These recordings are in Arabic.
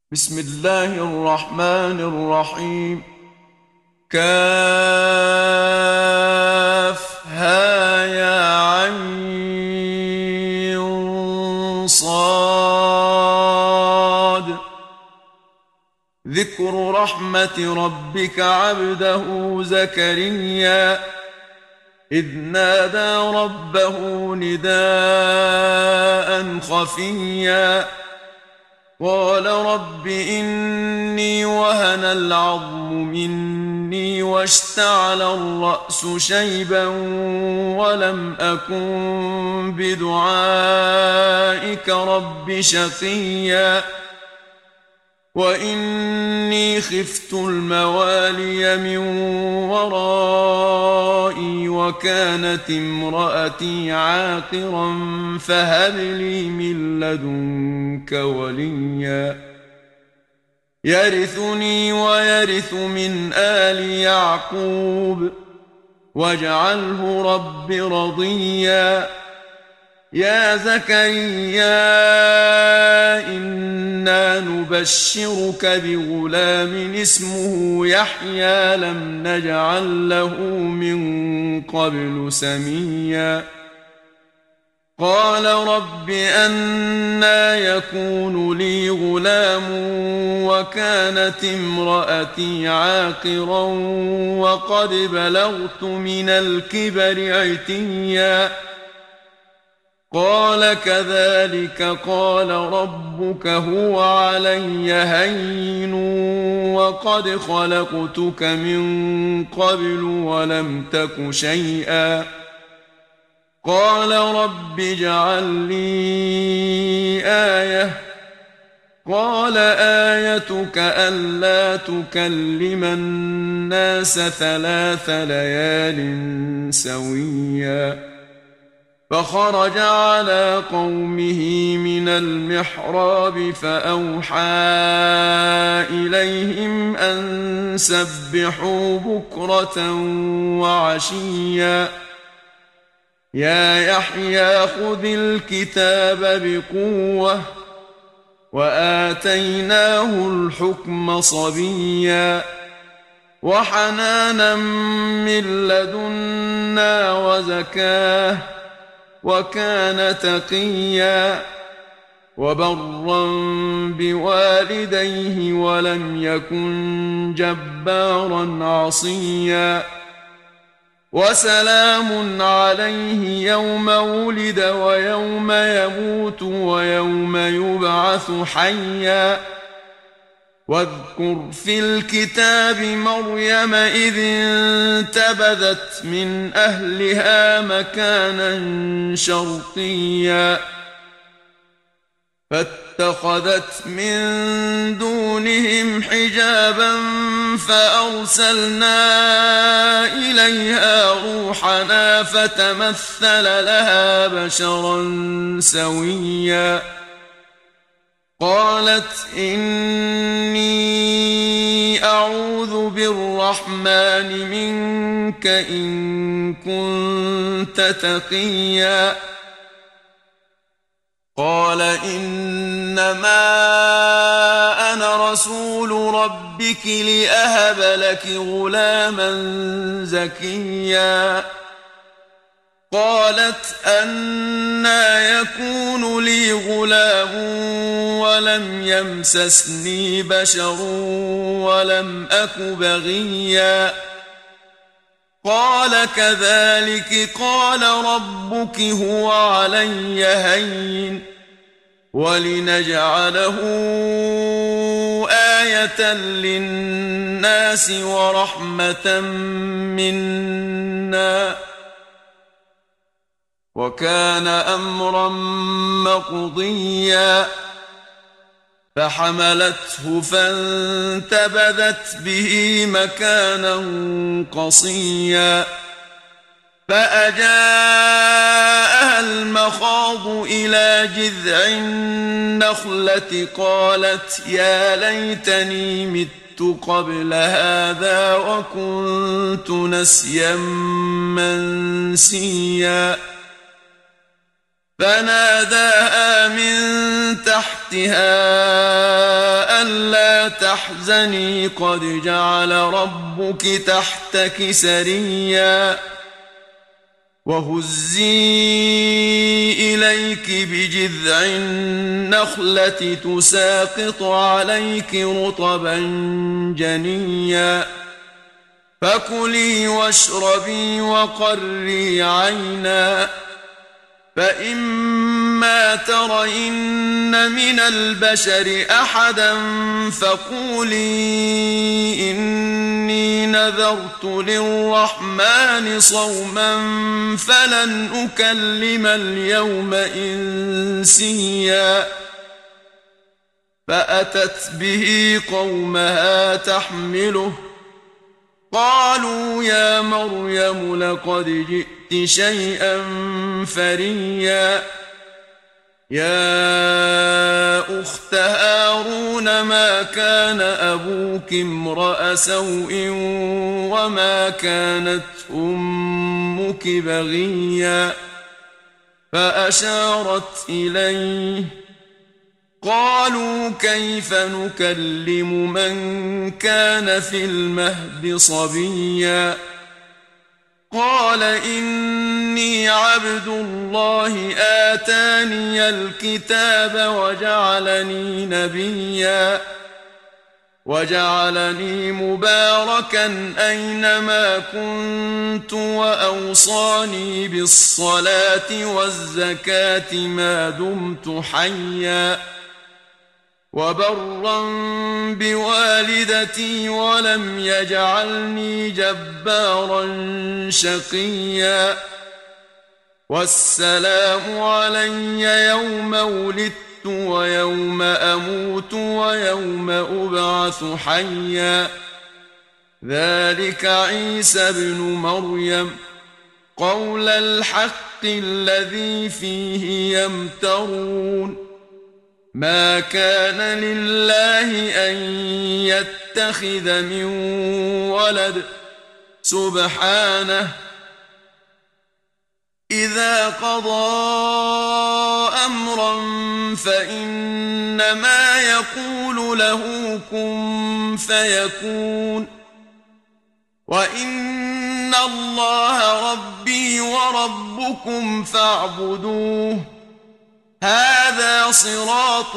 بسم الله الرحمن الرحيم. كافها يا عين صاد. ذكر رحمة ربك عبده زكريا إذ نادى ربه نداء خفيا قال رب إني وهن العظم مني واشتعل الرأس شيبا ولم أكن بدعائك رب شقيا وإني خفت الموالي من ورائي وكانت امرأتي عاقرا فهب لي من لدنك وليا يرثني ويرث من آل يعقوب واجعله رب رضيا يا زكريا إنا نبشرك بغلام اسمه يحيى لم نجعل له من قبل سميا قال رب أنى يكون لي غلام وكانت امرأتي عاقرا وقد بلغت من الكبر عتيا قال كذلك قال ربك هو علي هين وقد خلقتك من قبل ولم تك شيئا قال رب اجعل لي آية قال آيتك ألا تكلم الناس 3 ليال سويا فخرج على قومه من المحراب فأوحى إليهم أن سبحوا بكرة وعشيا يا يحيى خذ الكتاب بقوة وآتيناه الحكم صبيا وحنانا من لدنا وزكاه وكان تقيا وبرا بوالديه ولم يكن جبارا عصيا وسلام عليه يوم ولد ويوم يموت ويوم يبعث حيا واذكر في الكتاب مريم إذ انتبذت من أهلها مكانا شرقيا فاتخذت من دونهم حجابا فأرسلنا إليها روحنا فتمثل لها بشرا سويا قالت إني أعوذ بالرحمن منك إن كنت تقيا قال إنما أنا رسول ربك لأهب لك غلاما زكيا قالت أنى يكون لي غلام ولم يمسسني بشر ولم أك بغيا قال كذلك قال ربك هو علي هين ولنجعله آية للناس ورحمة منا وكان أمرا مقضيا فحملته فانتبذت به مكانا قصيا فأجاءها المخاض إلى جذع النخلة قالت يا ليتني مت قبل هذا وكنت نسيا منسيا فناداها من تحتها ألا تحزني قد جعل ربك تحتك سريا وهزي إليك بجذع النخلة تساقط عليك رطبا جنيا فكلي واشربي وقري عينا فإما ترين من البشر أحدا فقولي إني نذرت للرحمن صوما فلن أكلم اليوم إنسيا فأتت به قومها تحمله قالوا يا مريم لقد جئت شيئا فريا يا أخت هارون ما كان أبوك امرأ سوء وما كانت أمك بغيا فأشارت إليه قالوا كيف نكلم من كان في المهد صبيا قال إني عبد الله آتاني الكتاب وجعلني نبيا وجعلني مباركا أينما كنت وأوصاني بالصلاة والزكاة ما دمت حيا وبرا بوالدتي ولم يجعلني جبارا شقيا والسلام علي يوم ولدت ويوم أموت ويوم أبعث حيا ذلك عيسى ابن مريم قول الحق الذي فيه يمترون ما كان لله أن يتخذ من ولد سبحانه إذا قضى أمرا فإنما يقول له كن فيكون وإن الله ربي وربكم فاعبدوه هذا صراط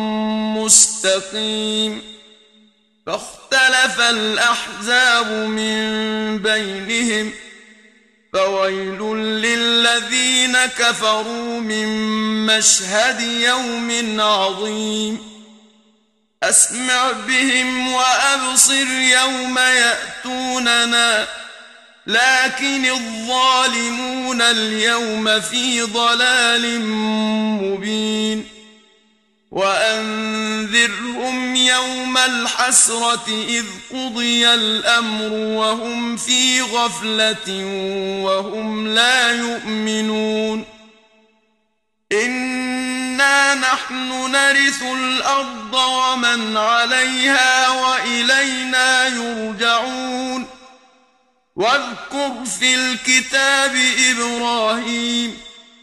مستقيم فاختلف الأحزاب من بينهم فويل للذين كفروا من مشهد يوم عظيم أسمع بهم وأبصر يوم يأتوننا لكن الظالمون اليوم في ضلال مبين وأنذرهم يوم الحسرة إذ قضي الأمر وهم في غفلة وهم لا يؤمنون إنا نحن نرث الأرض ومن عليها وإلينا يرجعون واذكر في الكتاب إبراهيم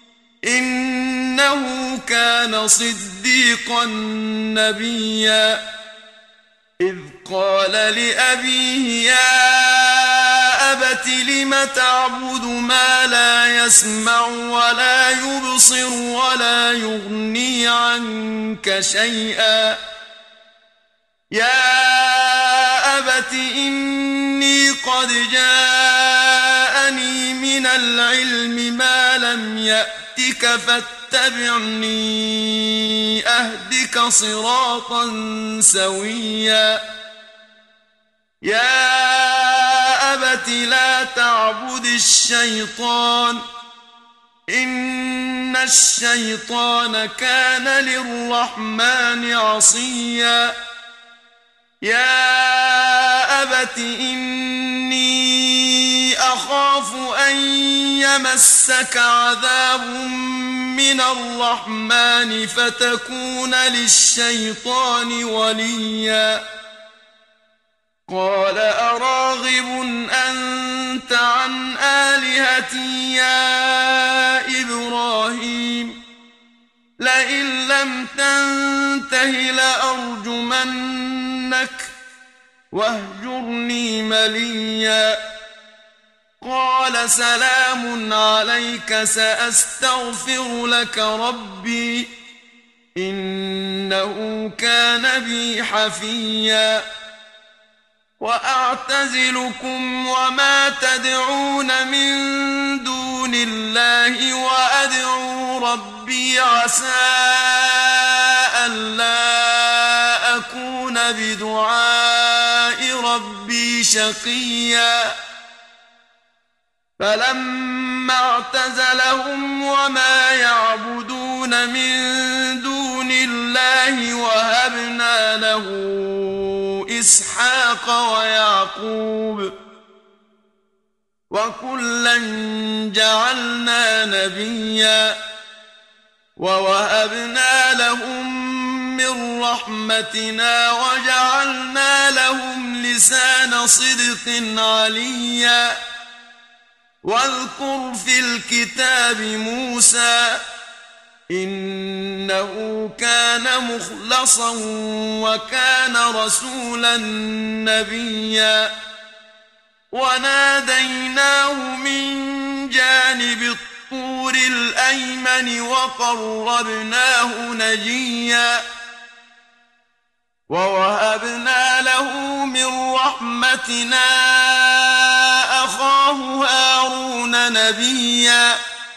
إنه كان صديقا نبيا إذ قال لأبيه يا أبت لم تعبد ما لا يسمع ولا يبصر ولا يغني عنك شيئا يا أبت إني قد جاءني من العلم ما لم يأتك فاتبعني أهدك صراطا سويا يا أبت لا تعبد الشيطان إن الشيطان كان للرحمن عصيا يا أبت إني أخاف أن يمسك عذاب من الرحمن فتكون للشيطان وليا قال أراغب أنت عن آلهتي يا إبراهيم لم تنته لأرجمنك واهجرني مليا. قال سلام عليك سأستغفر لك ربي إنه كان بي حفيا. وأعتزلكم وما تدعون من دون الله وأدعو ربي عسى ألا أكون بدعاء ربي شقيا. فلما اعتزلهم وما يعبدون من دون الله وهبنا له إسحاق ويعقوب وكلا جعلنا نبيا ووهبنا لهم من رحمتنا وجعلنا لهم لسان صدق عليا. واذكر في الكتاب موسى إنه كان مخلصا وكان رسولا نبيا. وناديناه من جانب الطور الأيمن وقربناه نجيا. ووهبنا له من رحمتنا أخاه هارون نبيا.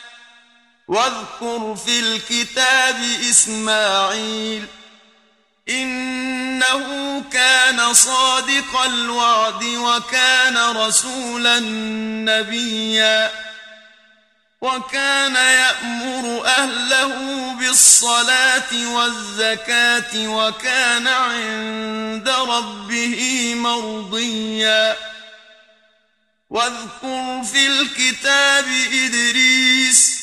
واذكر في الكتاب إسماعيل إنه كان صادق الوعد وكان رسولا نبيا. وكان يأمر أهله بالصلاة والزكاة وكان عند ربه مرضيا. واذكر في الكتاب إدريس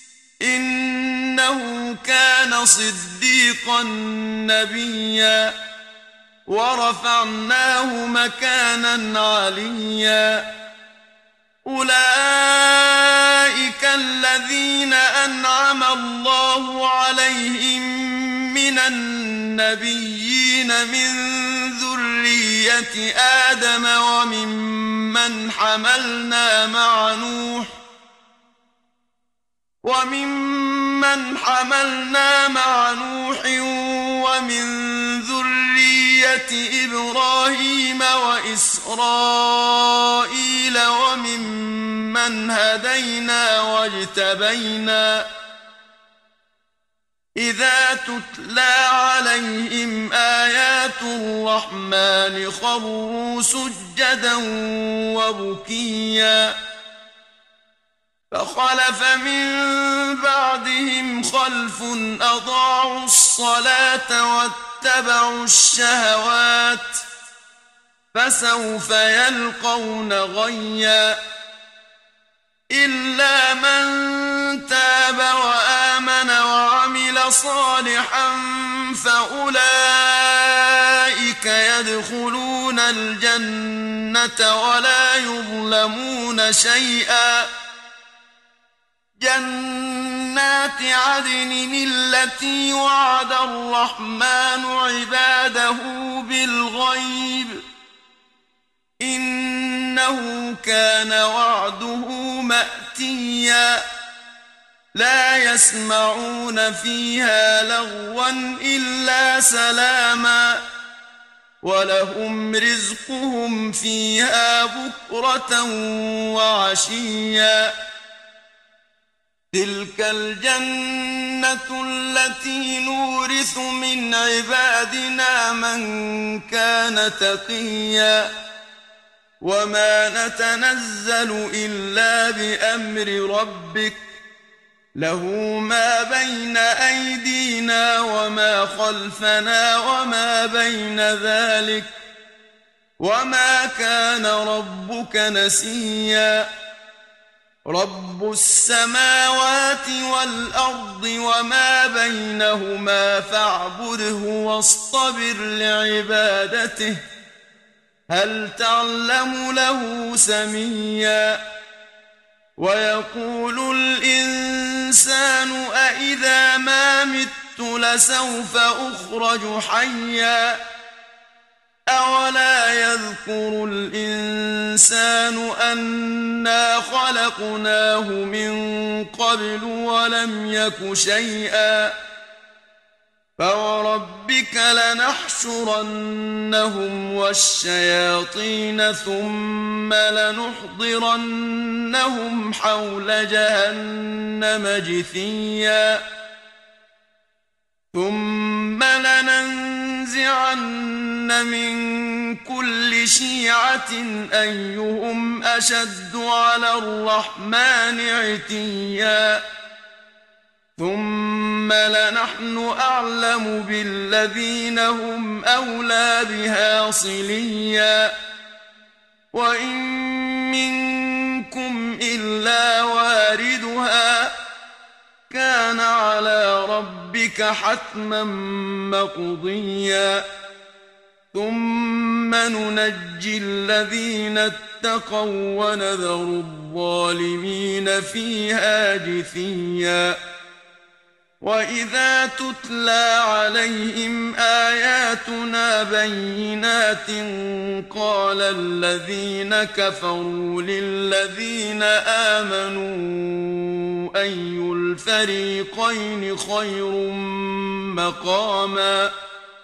إنه كان صديقا نبيا. ورفعناه مكانا عليا. أولئك الذين أنعم الله عليهم من النبيين من ذرية آدم وممن حملنا مع نوح ومن ذرية إبراهيم وإسرائيل وممن هدينا واجتبينا. إذا تتلى عليهم آيات الرحمن خروا سجدا وبكيا. فخلف من بعدهم خلف أضاعوا الصلاة واتبعوا الشهوات فسوف يلقون غيا. إلا من تاب وآمن وعمل صالحا فأولئك يدخلون الجنة ولا يظلمون شيئا. جنات عدن التي وعد الرحمن عباده بالغيب إنه كان وعده مأتيا. لا يسمعون فيها لغوا إلا سلاما ولهم رزقهم فيها بكرة وعشيا. تلك الجنة التي نورث من عبادنا من كان تقيا. وما نتنزل إلا بأمر ربك له ما بين أيدينا وما خلفنا وما بين ذلك وما كان ربك نسيا. رب السماوات والأرض وما بينهما فاعبده واصطبر لعبادته هل تعلم له سميا. ويقول الإنسان أإذا ما مت لسوف أخرج حيا أولا يذكر الإنسان أنا خلقناه من قبل ولم يك شيئا فوربك لنحشرنهم والشياطين ثم لنحضرنهم حول جهنم جثيا ثم لننزعن من كل شيعة أيهم أشد على الرحمن عتيا ثم لنحن أعلم بالذين هم أولى بها صليا وإن منكم إلا واردها كان على ربك حتما مقضيا ثم ننجي الذين اتقوا ونذر الظالمين فيها جثيا وإذا تتلى عليهم آياتنا بينات قال الذين كفروا للذين آمنوا أي الفريقين خير مقاما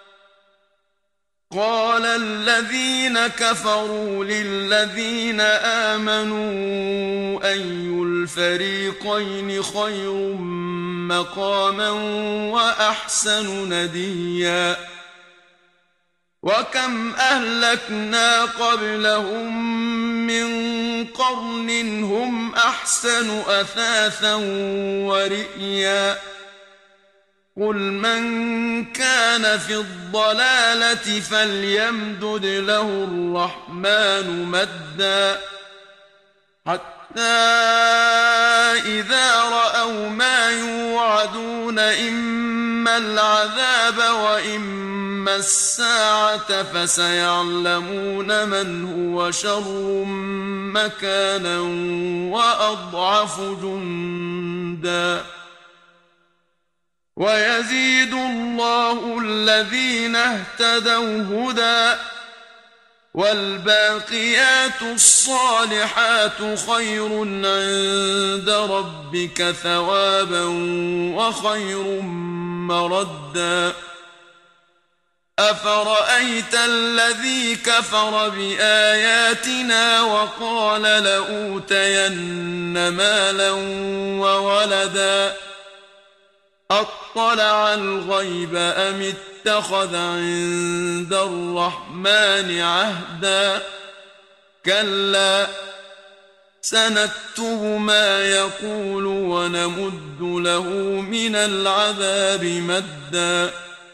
قال الذين كفروا للذين آمنوا أي الفريقين خير مقاما وأحسن نديا وكم أهلكنا قبلهم من قرن هم أحسن أثاثا ورئيا قل من كان في الضلالة فليمدد له الرحمن مدا حتى إذا رأوا ما يوعدون إما العذاب وإما الساعة فسيعلمون من هو شر مكانا وأضعف جندا ويزيد الله الذين اهتدوا هدى والباقيات الصالحات خير عند ربك ثوابا وخير مردا أفرأيت الذي كفر بآياتنا وقال لأوتين مالا وولدا أطلع الغيب أم اتخذ عند الرحمن عهدا كلا سنكتب ما يقول ونمد له من العذاب مدا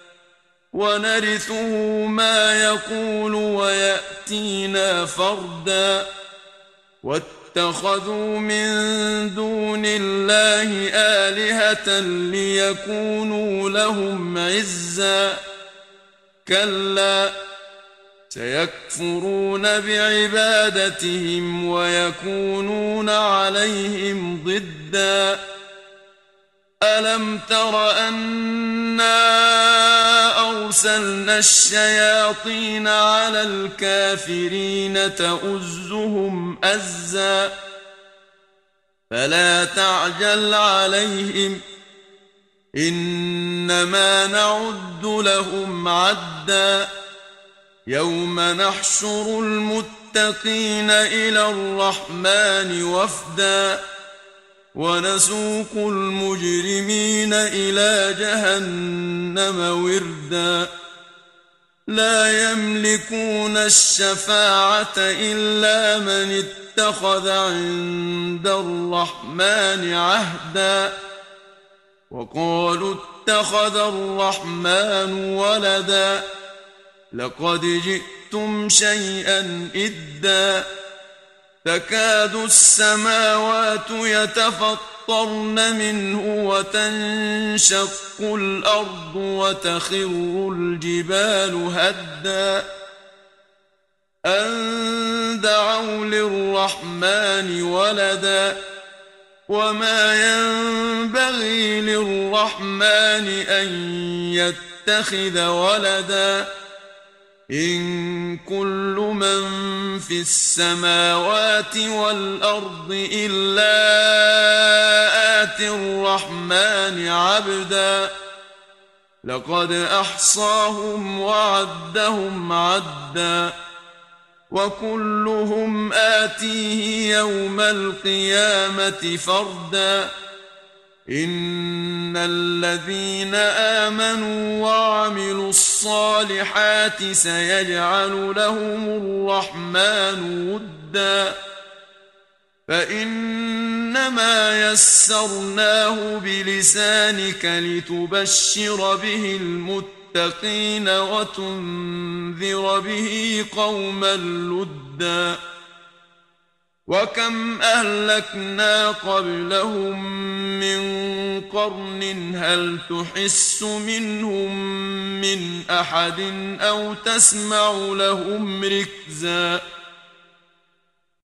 ونرثه ما يقول ويأتينا فردا واتخذوا من دون الله آلهة ليكونوا لهم عزا كلا سيكفرون بعبادتهم ويكونون عليهم ضدا ألم تر أنا أرسلنا الشياطين على الكافرين تؤزهم أزا فلا تعجل عليهم إنما نعد لهم عدا يوم نحشر المتقين إلى الرحمن وفدا ونسوق المجرمين إلى جهنم وردا لا يملكون الشفاعة إلا من اتخذ عند الرحمن عهدا وقالوا اتخذ الرحمن ولدا لقد جئتم شيئا إدا تكاد السماوات يتفطرن منه وتنشق الأرض وتخر الجبال هدا أن دعوا للرحمن ولدا وما ينبغي للرحمن أن يتخذ ولدا إن كل من في السماوات والأرض إلا آتي الرحمن عبدا لقد أحصاهم وعدهم عدا وكلهم آتيه يوم القيامة فردا إن الذين آمنوا وعملوا الصالحات سيجعل لهم الرحمن ودا فإنما يسرناه بلسانك لتبشر به المتقين وتنذر به قوما لدا وكم أهلكنا قبلهم من قرن هل تحس منهم من أحد أو تسمع لهم ركزا